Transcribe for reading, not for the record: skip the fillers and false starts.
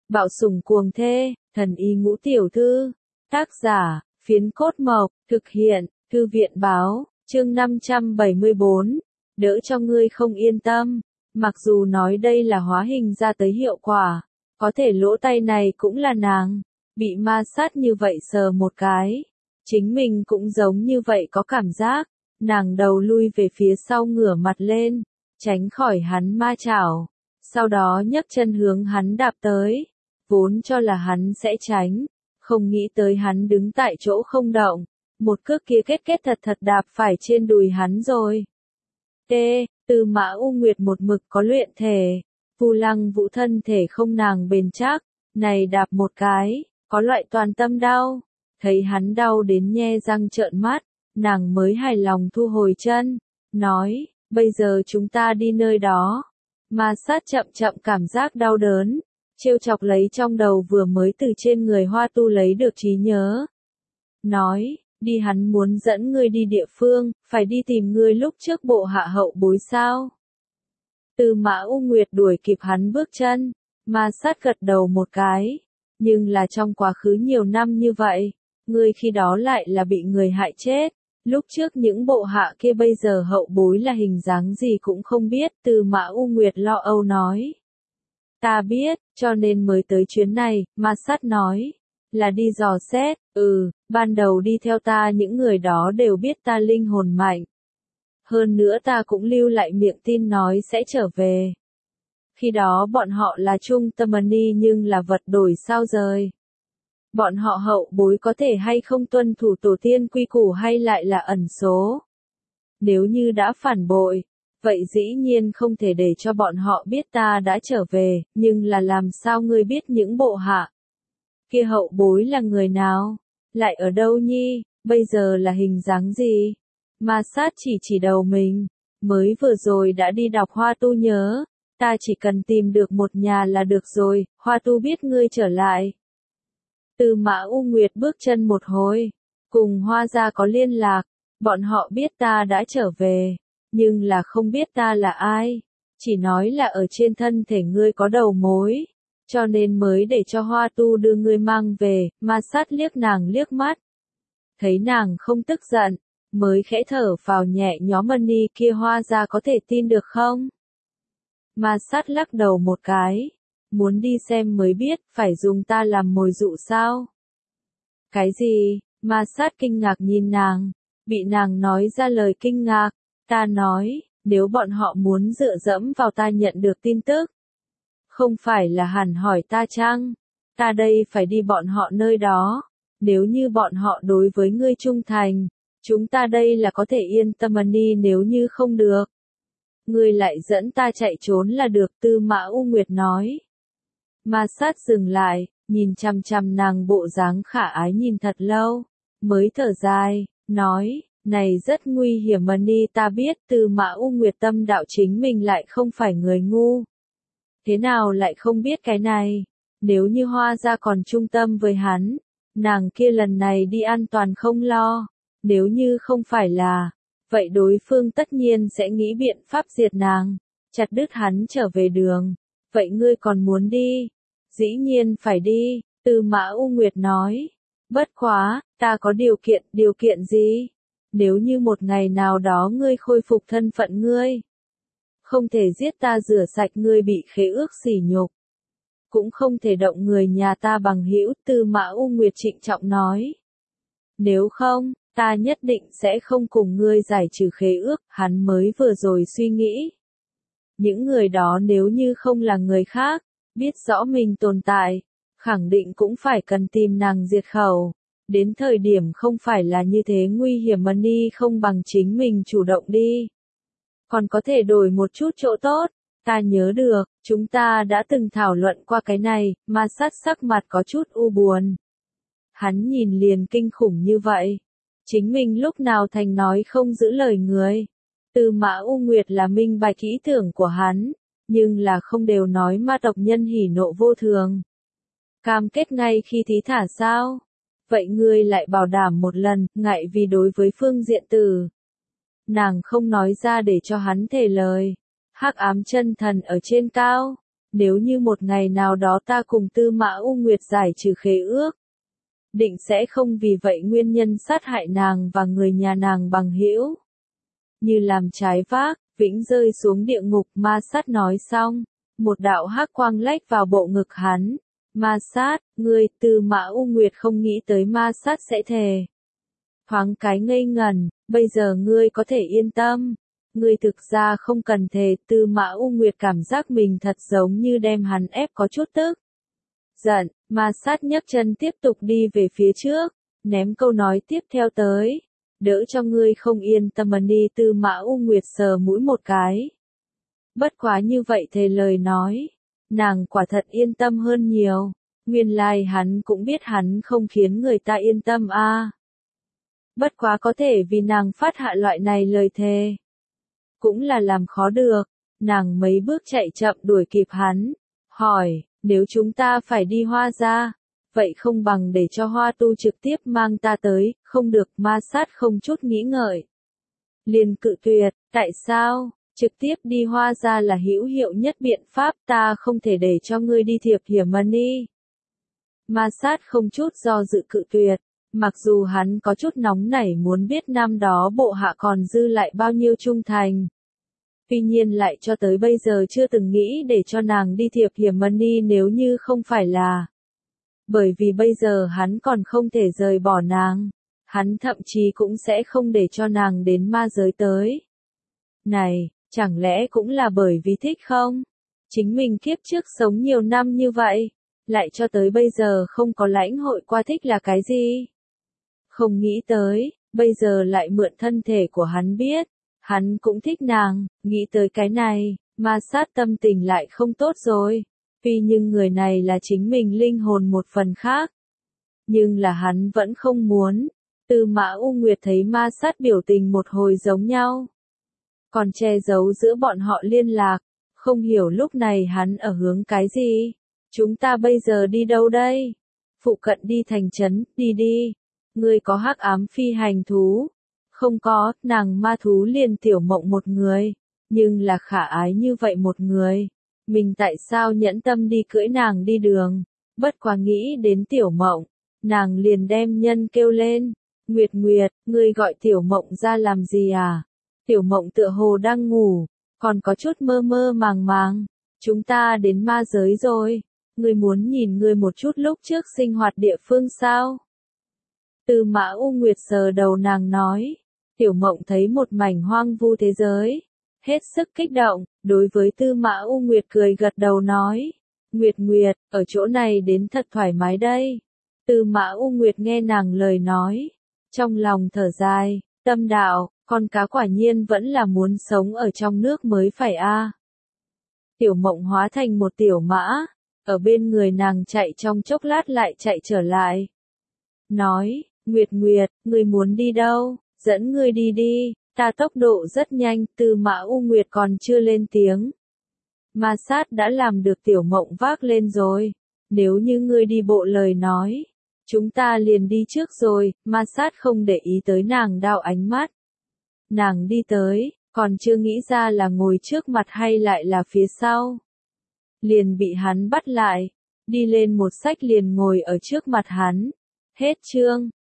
Bạo sủng cuồng thê, thần y ngũ tiểu thư. Tác giả, Phiến Cốt Mộc, thực hiện, Thư viện báo, chương 574. Đỡ cho ngươi không yên tâm. Mặc dù nói đây là hóa hình ra tới hiệu quả, có thể lỗ tay này cũng là nàng. Bị ma sát như vậy sờ một cái. Chính mình cũng giống như vậy có cảm giác. Nàng đầu lui về phía sau ngửa mặt lên, tránh khỏi hắn ma chảo. Sau đó nhấc chân hướng hắn đạp tới. Vốn cho là hắn sẽ tránh, không nghĩ tới hắn đứng tại chỗ không động. Một cước kia kết thật đạp phải trên đùi hắn rồi. Tư Mã U Nguyệt một mực có luyện thể. Vu Lăng Vũ thân thể không nàng bền chắc, này đạp một cái, có loại toàn tâm đau. Thấy hắn đau đến nhe răng trợn mắt, nàng mới hài lòng thu hồi chân, nói, bây giờ chúng ta đi nơi đó. Ma sát chậm cảm giác đau đớn, trêu chọc lấy trong đầu vừa mới từ trên người Hoa Tu lấy được trí nhớ. Nói, đi hắn muốn dẫn ngươi đi địa phương, phải đi tìm ngươi lúc trước bộ hạ hậu bối sao. Tư Mã U Nguyệt đuổi kịp hắn bước chân, ma sát gật đầu một cái, nhưng là trong quá khứ nhiều năm như vậy, ngươi khi đó lại là bị người hại chết. Lúc trước những bộ hạ kia bây giờ hậu bối là hình dáng gì cũng không biết, Tư Mã U Nguyệt lo âu nói. Ta biết, cho nên mới tới chuyến này, ma sát nói. Là đi dò xét, ban đầu đi theo ta những người đó đều biết ta linh hồn mạnh. Hơn nữa ta cũng lưu lại miệng tin nói sẽ trở về. Khi đó bọn họ là trung tâm ni nhưng là vật đổi sao rời. Bọn họ hậu bối có thể hay không tuân thủ tổ tiên quy củ hay lại là ẩn số. Nếu như đã phản bội, vậy dĩ nhiên không thể để cho bọn họ biết ta đã trở về, nhưng là làm sao ngươi biết những bộ hạ kia hậu bối là người nào, lại ở đâu nhi, bây giờ là hình dáng gì? Ma sát chỉ đầu mình, mới vừa rồi đã đi đọc Hoa Tu nhớ, ta chỉ cần tìm được một nhà là được rồi, Hoa Tu biết ngươi trở lại. Tư Mã U Nguyệt bước chân một hồi, cùng Hoa gia có liên lạc, bọn họ biết ta đã trở về, nhưng là không biết ta là ai, chỉ nói là ở trên thân thể ngươi có đầu mối, cho nên mới để cho Hoa Tu đưa ngươi mang về. Ma sát liếc nàng liếc mắt, thấy nàng không tức giận, mới khẽ thở phào nhẹ nhõm. Ni kia Hoa gia có thể tin được không? Ma sát lắc đầu một cái, muốn đi xem mới biết, phải dùng ta làm mồi dụ sao? Cái gì? Ma sát kinh ngạc nhìn nàng, bị nàng nói ra lời kinh ngạc. Ta nói, nếu bọn họ muốn dựa dẫm vào ta nhận được tin tức, không phải là hẳn hỏi ta chăng? Ta đây phải đi bọn họ nơi đó. Nếu như bọn họ đối với ngươi trung thành, chúng ta đây là có thể yên tâm. Ni nếu như không được, ngươi lại dẫn ta chạy trốn là được. Tư Mã U Nguyệt nói. Ma sát dừng lại, nhìn chằm nàng bộ dáng khả ái nhìn thật lâu, mới thở dài, nói, này rất nguy hiểm. Ni ta biết. Tư Mã U Nguyệt tâm đạo chính mình lại không phải người ngu. Thế nào lại không biết cái này? Nếu như Hoa gia còn trung tâm với hắn, nàng kia lần này đi an toàn không lo. Nếu như không phải là, vậy đối phương tất nhiên sẽ nghĩ biện pháp diệt nàng, chặt đứt hắn trở về đường. Vậy ngươi còn muốn đi? Dĩ nhiên phải đi, Tư Mã U Nguyệt nói. Bất quá, ta có điều kiện gì? Nếu như một ngày nào đó ngươi khôi phục thân phận ngươi, không thể giết ta rửa sạch ngươi bị khế ước sỉ nhục, cũng không thể động người nhà ta bằng hữu. Tư Mã U Nguyệt trịnh trọng nói. Nếu không, ta nhất định sẽ không cùng ngươi giải trừ khế ước. Hắn mới vừa rồi suy nghĩ. Những người đó nếu như không là người khác, biết rõ mình tồn tại, khẳng định cũng phải cần tìm nàng diệt khẩu. Đến thời điểm không phải là như thế nguy hiểm. Ni không bằng chính mình chủ động đi. Còn có thể đổi một chút chỗ tốt. Ta nhớ được, chúng ta đã từng thảo luận qua cái này. Ma sát sắc mặt có chút u buồn. Hắn nhìn liền kinh khủng như vậy. Chính mình lúc nào thành nói không giữ lời người. Tư Mã U Nguyệt là minh bạch ý tưởng của hắn, nhưng là không đều nói ma tộc nhân hỉ nộ vô thường. Cam kết ngay khi thí thả sao? Vậy ngươi lại bảo đảm một lần, ngại vì đối với phương diện tử. Nàng không nói ra để cho hắn thề lời. Hắc ám chân thần ở trên cao, nếu như một ngày nào đó ta cùng Tư Mã U Nguyệt giải trừ khế ước, định sẽ không vì vậy nguyên nhân sát hại nàng và người nhà nàng bằng hữu. Như làm trái vác, vĩnh rơi xuống địa ngục. Ma Sát nói xong, một đạo hắc quang lách vào bộ ngực hắn. Ma Sát, ngươi, Tư Mã U Nguyệt không nghĩ tới Ma Sát sẽ thề. Thoáng cái ngây ngẩn, bây giờ ngươi có thể yên tâm. Ngươi thực ra không cần thề. Tư Mã U Nguyệt cảm giác mình thật giống như đem hắn ép có chút tức giận. Ma Sát nhấc chân tiếp tục đi về phía trước, ném câu nói tiếp theo tới. Đỡ cho ngươi không yên tâm đi. Tư Mã U Nguyệt sờ mũi một cái. Bất quá như vậy thề lời nói, nàng quả thật yên tâm hơn nhiều. Nguyên lai hắn cũng biết hắn không khiến người ta yên tâm a. Bất quá có thể vì nàng phát hạ loại này lời thề, cũng là làm khó được. Nàng mấy bước chạy chậm đuổi kịp hắn, hỏi, nếu chúng ta phải đi Hoa gia, vậy không bằng để cho Hoa Tu trực tiếp mang ta tới. Không được. Ma Sát không chút nghĩ ngợi liền cự tuyệt. Tại sao? Trực tiếp đi Hoa gia là hữu hiệu nhất biện pháp, ta không thể để cho ngươi đi thiệp hiểm đi. Ma Sát không chút do dự cự tuyệt, mặc dù hắn có chút nóng nảy muốn biết năm đó bộ hạ còn dư lại bao nhiêu trung thành. Tuy nhiên lại cho tới bây giờ chưa từng nghĩ để cho nàng đi thiệp hiểm đi, nếu như không phải là bởi vì bây giờ hắn còn không thể rời bỏ nàng, hắn thậm chí cũng sẽ không để cho nàng đến ma giới tới. Này, chẳng lẽ cũng là bởi vì thích không? Chính mình kiếp trước sống nhiều năm như vậy, lại cho tới bây giờ không có lãnh hội qua thích là cái gì? Không nghĩ tới, bây giờ lại mượn thân thể của hắn biết, hắn cũng thích nàng. Nghĩ tới cái này, Ma Sát tâm tình lại không tốt rồi. Tuy nhưng người này là chính mình linh hồn một phần khác, nhưng là hắn vẫn không muốn. Tư Mã U Nguyệt thấy Ma Sát biểu tình một hồi giống nhau, còn che giấu giữa bọn họ liên lạc, không hiểu lúc này hắn ở hướng cái gì. Chúng ta bây giờ đi đâu đây? Phụ cận đi thành trấn. Đi đi. Ngươi có hắc ám phi hành thú? Không có. Nàng ma thú liền Tiểu Mộng một người, nhưng là khả ái như vậy một người, mình tại sao nhẫn tâm đi cưỡi nàng đi đường? Bất quá nghĩ đến Tiểu Mộng, nàng liền đem nhân kêu lên. Nguyệt Nguyệt, ngươi gọi Tiểu Mộng ra làm gì à? Tiểu Mộng tựa hồ đang ngủ, còn có chút mơ mơ màng màng. Chúng ta đến ma giới rồi. Ngươi muốn nhìn ngươi một chút lúc trước sinh hoạt địa phương sao? Tư Mã U Nguyệt sờ đầu nàng nói. Tiểu Mộng thấy một mảnh hoang vu thế giới, hết sức kích động, đối với Tư Mã U Nguyệt cười gật đầu nói. Nguyệt Nguyệt, ở chỗ này đến thật thoải mái đây. Tư Mã U Nguyệt nghe nàng lời nói, trong lòng thở dài, tâm đạo, con cá quả nhiên vẫn là muốn sống ở trong nước mới phải a. Tiểu Mộng hóa thành một tiểu mã, ở bên người nàng chạy trong chốc lát lại chạy trở lại. Nói, Nguyệt Nguyệt, ngươi muốn đi đâu? Dẫn ngươi đi đi, ta tốc độ rất nhanh. Tư Mã U Nguyệt còn chưa lên tiếng, Ma Sát đã làm được Tiểu Mộng vác lên rồi. Nếu như ngươi đi bộ lời nói, chúng ta liền đi trước rồi. Ma Sát không để ý tới nàng đau ánh mắt. Nàng đi tới, còn chưa nghĩ ra là ngồi trước mặt hay lại là phía sau, liền bị hắn bắt lại, đi lên một xách liền ngồi ở trước mặt hắn. Hết chương.